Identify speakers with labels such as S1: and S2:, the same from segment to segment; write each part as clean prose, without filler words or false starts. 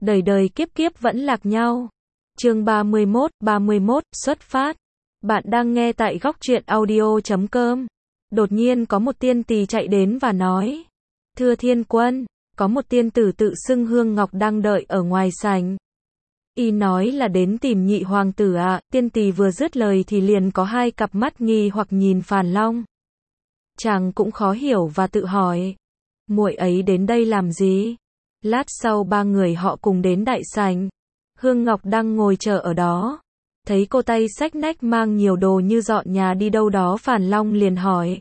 S1: đời đời kiếp kiếp vẫn lạc nhau. Chương 31, xuất phát. Bạn đang nghe tại Góc Truyện Audio.com. Đột nhiên có một tiên tỳ chạy đến và nói: "Thưa Thiên Quân, có một tiên tử tự xưng Hương Ngọc đang đợi ở ngoài sảnh. Y nói là đến tìm nhị hoàng tử ạ." Tiên tỳ vừa dứt lời thì liền có hai cặp mắt nghi hoặc nhìn Phàn Long. Chàng cũng khó hiểu và tự hỏi: muội ấy đến đây làm gì? Lát sau ba người họ cùng đến đại sảnh. Hương Ngọc đang ngồi chờ ở đó. Thấy cô tay xách nách mang nhiều đồ như dọn nhà đi đâu đó, Phàn Long liền hỏi: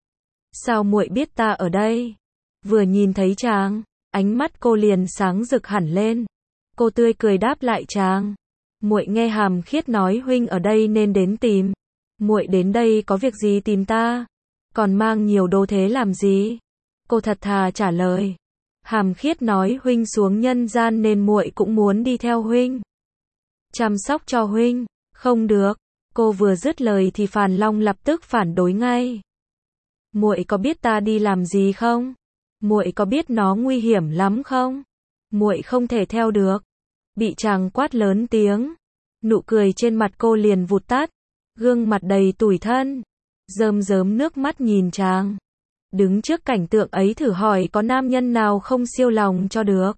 S1: "Sao muội biết ta ở đây?" Vừa nhìn thấy chàng, ánh mắt cô liền sáng rực hẳn lên. Cô tươi cười đáp lại chàng: "Muội nghe Hàm Khiết nói huynh ở đây nên đến tìm. Muội đến đây có việc gì tìm ta? Còn mang nhiều đồ thế làm gì?" Cô thật thà trả lời: "Hàm Khiết nói huynh xuống nhân gian nên muội cũng muốn đi theo huynh. Chăm sóc cho huynh." "Không được." Cô vừa dứt lời thì Phàn Long lập tức phản đối ngay: "Muội có biết ta đi làm gì không? Muội có biết nó nguy hiểm lắm không? Muội không thể theo được." Bị chàng quát lớn tiếng, nụ cười trên mặt cô liền vụt tắt, gương mặt đầy tủi thân, rơm rớm nước mắt nhìn chàng. Đứng trước cảnh tượng ấy thử hỏi có nam nhân nào không siêu lòng cho được.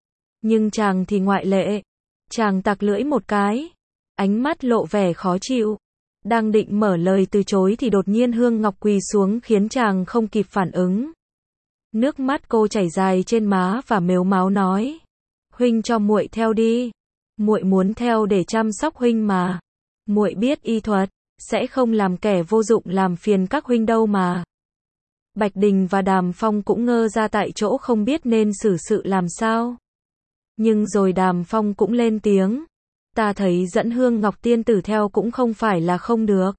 S1: Nhưng chàng thì ngoại lệ. Chàng tặc lưỡi một cái, ánh mắt lộ vẻ khó chịu. Đang định mở lời từ chối thì đột nhiên Hương Ngọc quỳ xuống khiến chàng không kịp phản ứng. Nước mắt cô chảy dài trên má và mếu máo nói: "Huynh cho muội theo đi. Muội muốn theo để chăm sóc huynh mà. Muội biết y thuật, sẽ không làm kẻ vô dụng làm phiền các huynh đâu mà." Bạch Đình và Đàm Phong cũng ngơ ra tại chỗ không biết nên xử sự làm sao. Nhưng rồi Đàm Phong cũng lên tiếng: "Ta thấy dẫn Hương Ngọc tiên tử theo cũng không phải là không được.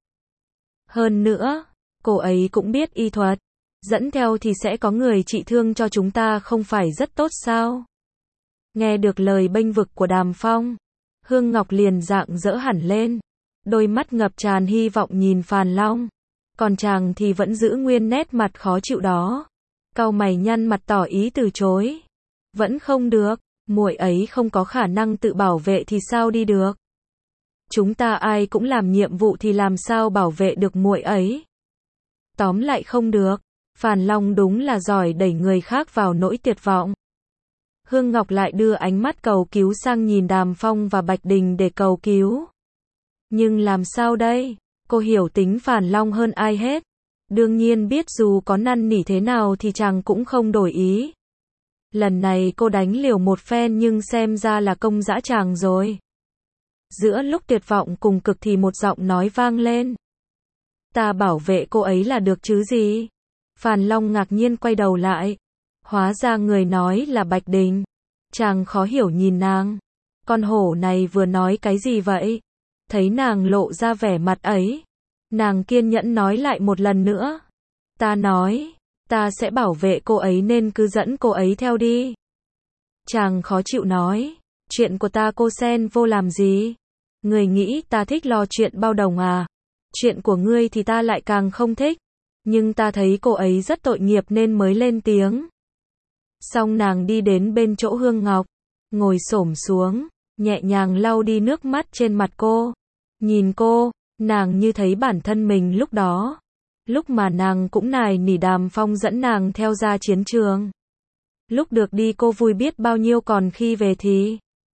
S1: Hơn nữa, cô ấy cũng biết y thuật. Dẫn theo thì sẽ có người trị thương cho chúng ta không phải rất tốt sao?" Nghe được lời bênh vực của Đàm Phong, Hương Ngọc liền rạng rỡ hẳn lên. Đôi mắt ngập tràn hy vọng nhìn Phàn Long. Còn chàng thì vẫn giữ nguyên nét mặt khó chịu đó. Cau mày nhăn mặt tỏ ý từ chối. "Vẫn không được, muội ấy không có khả năng tự bảo vệ thì sao đi được? Chúng ta ai cũng làm nhiệm vụ thì làm sao bảo vệ được muội ấy? Tóm lại không được." Phàn Long đúng là giỏi đẩy người khác vào nỗi tuyệt vọng. Hương Ngọc lại đưa ánh mắt cầu cứu sang nhìn Đàm Phong và Bạch Đình để cầu cứu. Nhưng làm sao đây? Cô hiểu tính Phàn Long hơn ai hết. Đương nhiên biết dù có năn nỉ thế nào thì chàng cũng không đổi ý. Lần này cô đánh liều một phen nhưng xem ra là công dã chàng rồi. Giữa lúc tuyệt vọng cùng cực thì một giọng nói vang lên: "Ta bảo vệ cô ấy là được chứ gì?" Phàn Long ngạc nhiên quay đầu lại. Hóa ra người nói là Bạch Đình. Chàng khó hiểu nhìn nàng. Con hổ này vừa nói cái gì vậy? Thấy nàng lộ ra vẻ mặt ấy, nàng kiên nhẫn nói lại một lần nữa: "Ta nói, ta sẽ bảo vệ cô ấy nên cứ dẫn cô ấy theo đi." Chàng khó chịu nói: "Chuyện của ta cô xen vô làm gì? Người nghĩ ta thích lo chuyện bao đồng à? Chuyện của ngươi thì ta lại càng không thích. Nhưng ta thấy cô ấy rất tội nghiệp nên mới lên tiếng." Xong nàng đi đến bên chỗ Hương Ngọc, ngồi xổm xuống, nhẹ nhàng lau đi nước mắt trên mặt cô. Nhìn cô, nàng như thấy bản thân mình lúc đó. Lúc mà nàng cũng nài nỉ Đàm Phong dẫn nàng theo ra chiến trường. Lúc được đi cô vui biết bao nhiêu, còn khi về thì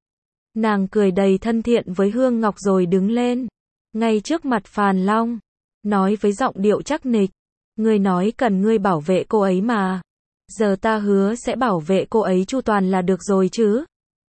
S1: nàng cười đầy thân thiện với Hương Ngọc rồi đứng lên, ngay trước mặt Phàn Long, nói với giọng điệu chắc nịch: "Ngươi nói cần ngươi bảo vệ cô ấy mà. Giờ ta hứa sẽ bảo vệ cô ấy chu toàn là được rồi chứ.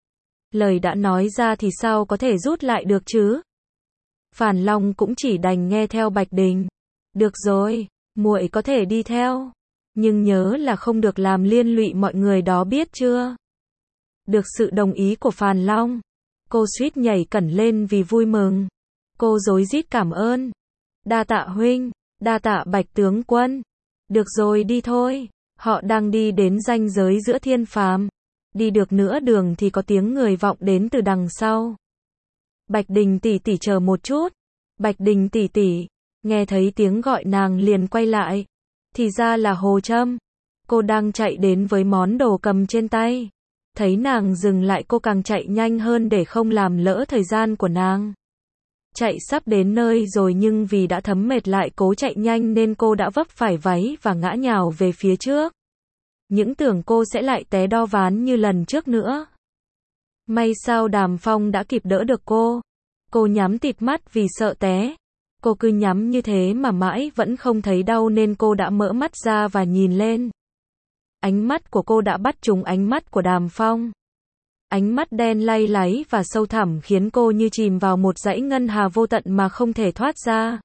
S1: Lời đã nói ra thì sao có thể rút lại được chứ?" Phàn Long cũng chỉ đành nghe theo Bạch Đình. "Được rồi, muội có thể đi theo. Nhưng nhớ là không được làm liên lụy mọi người đó, biết chưa?" Được sự đồng ý của Phàn Long, cô suýt nhảy cẩn lên vì vui mừng. Cô rối rít cảm ơn: "Đa tạ huynh, đa tạ Bạch tướng quân. Được rồi, đi thôi." Họ đang đi đến ranh giới giữa thiên phàm. Đi được nửa đường thì có tiếng người vọng đến từ đằng sau: "Bạch Đình tỷ tỷ chờ một chút." "Bạch Đình tỷ tỷ." Nghe thấy tiếng gọi nàng liền quay lại. Thì ra là Hồ Trâm. Cô đang chạy đến với món đồ cầm trên tay. Thấy nàng dừng lại cô càng chạy nhanh hơn để không làm lỡ thời gian của nàng. Chạy sắp đến nơi rồi nhưng vì đã thấm mệt lại cố chạy nhanh nên cô đã vấp phải váy và ngã nhào về phía trước. Những tưởng cô sẽ lại té đo ván như lần trước nữa. May sao Đàm Phong đã kịp đỡ được cô. Cô nhắm tịt mắt vì sợ té. Cô cứ nhắm như thế mà mãi vẫn không thấy đau nên cô đã mở mắt ra và nhìn lên. Ánh mắt của cô đã bắt trúng ánh mắt của Đàm Phong. Ánh mắt đen lay láy và sâu thẳm khiến cô như chìm vào một dãy ngân hà vô tận mà không thể thoát ra.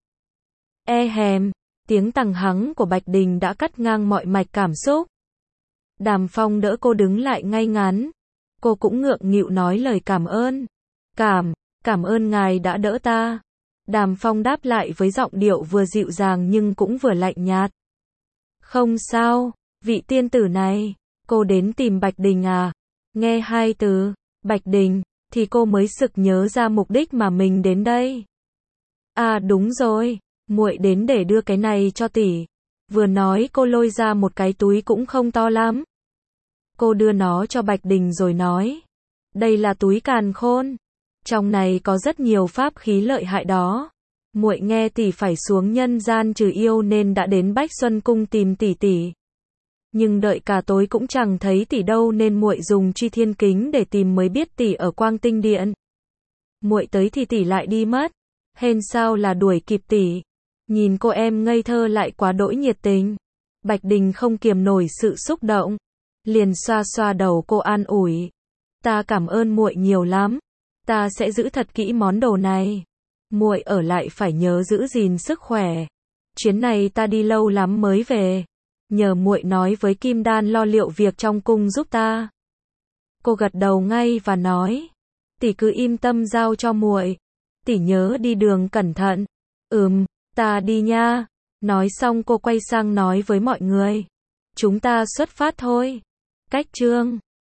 S1: Tiếng tằng hắng của Bạch Đình đã cắt ngang mọi mạch cảm xúc. Đàm Phong đỡ cô đứng lại ngay ngắn. Cô cũng ngượng nghịu nói lời cảm ơn. Cảm ơn ngài đã đỡ ta. Đàm Phong đáp lại với giọng điệu vừa dịu dàng nhưng cũng vừa lạnh nhạt. Không sao, vị tiên tử này, cô đến tìm Bạch Đình à? Nghe hai từ, Bạch Đình, thì cô mới sực nhớ ra mục đích mà mình đến đây. À đúng rồi, muội đến để đưa cái này cho tỷ. Vừa nói cô lôi ra một cái túi cũng không to lắm. Cô đưa nó cho Bạch Đình rồi nói. Đây là túi càn khôn. Trong này có rất nhiều pháp khí lợi hại đó. Muội nghe tỷ phải xuống nhân gian trừ yêu nên đã đến Bách Xuân Cung tìm tỷ. Nhưng đợi cả tối cũng chẳng thấy tỷ đâu nên muội dùng Truy Thiên Kính để tìm mới biết tỷ ở Quang Tinh Điện. Muội tới thì tỷ lại đi mất. Hên sao là đuổi kịp tỷ. Nhìn cô em ngây thơ lại quá đỗi nhiệt tình. Bạch Đình không kiềm nổi sự xúc động. Liền xoa xoa đầu cô an ủi. Ta cảm ơn muội nhiều lắm. Ta sẽ giữ thật kỹ món đồ này. Muội ở lại phải nhớ giữ gìn sức khỏe. Chuyến này ta đi lâu lắm mới về. Nhờ muội nói với Kim Đan lo liệu việc trong cung giúp ta. Cô gật đầu ngay và nói. Tỷ cứ yên tâm giao cho muội. Tỷ nhớ đi đường cẩn thận. Ta đi nha. Nói xong cô quay sang nói với mọi người. Chúng ta xuất phát thôi. Cách chương